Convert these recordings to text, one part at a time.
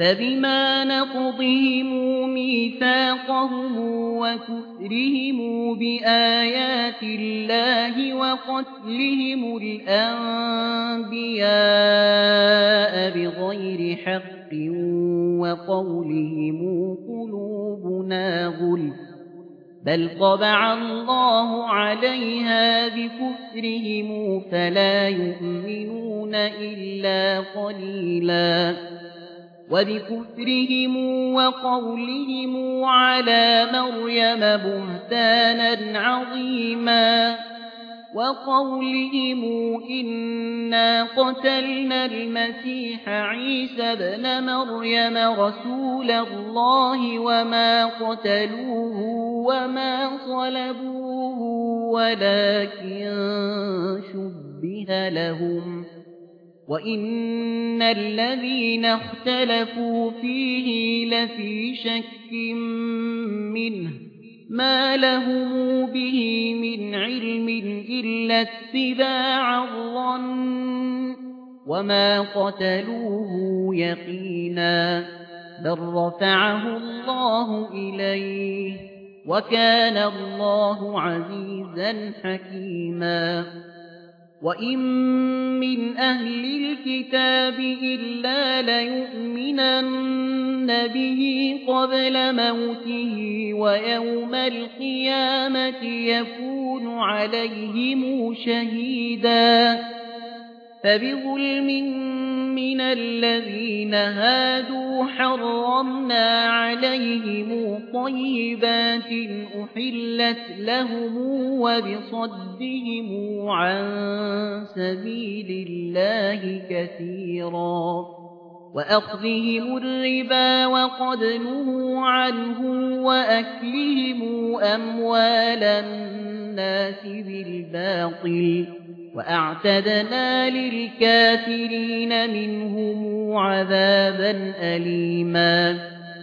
فبما نقضهم ميثاقهم وكفرهم بآيات الله وقتلهم الأنبياء بغير حق وقولهم قلوبنا غلف بل طبع الله عليها بكفرهم فلا يؤمنون إلا قليلا وبكفرهم وقولهم على مريم بهتانا عظيما وقولهم إنا قتلنا المسيح عيسى ابن مريم رسول الله وما قتلوه وما صلبوه ولكن شبه لهم وإن الذين اختلفوا فيه لفي شك منه ما لهم به من علم إلا اتباع الظن وما قتلوه يقينا بل رفعه الله إليه وكان الله عزيزا حكيما وإن من أهل الكتاب إلا ليؤمنن به قبل موته ويوم القيامة يكون عليهم شهيدا فبظلم من الذين هادوا حرمنا عليهم طيبات أحلت لهم وبصدهم عن سبيل الله كثيرا وأخذهم الربا وقد نهوا عنه وأكلهم أموال الناس بالباطل وأعتدنا للكافرين منهم عذابا أليما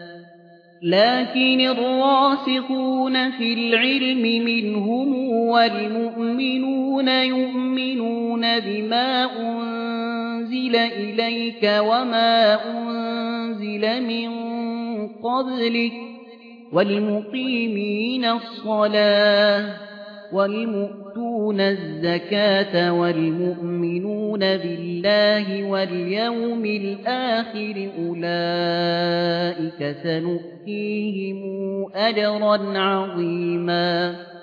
لكن الراسخون في العلم منهم والمؤمنون يؤمنون بما أنزل إليك وما أنزل من قبلك والمقيمين الصلاة والمؤتون الزكاة والمؤمنون بالله واليوم الآخر أولئك سنؤتيهم أجرا عظيما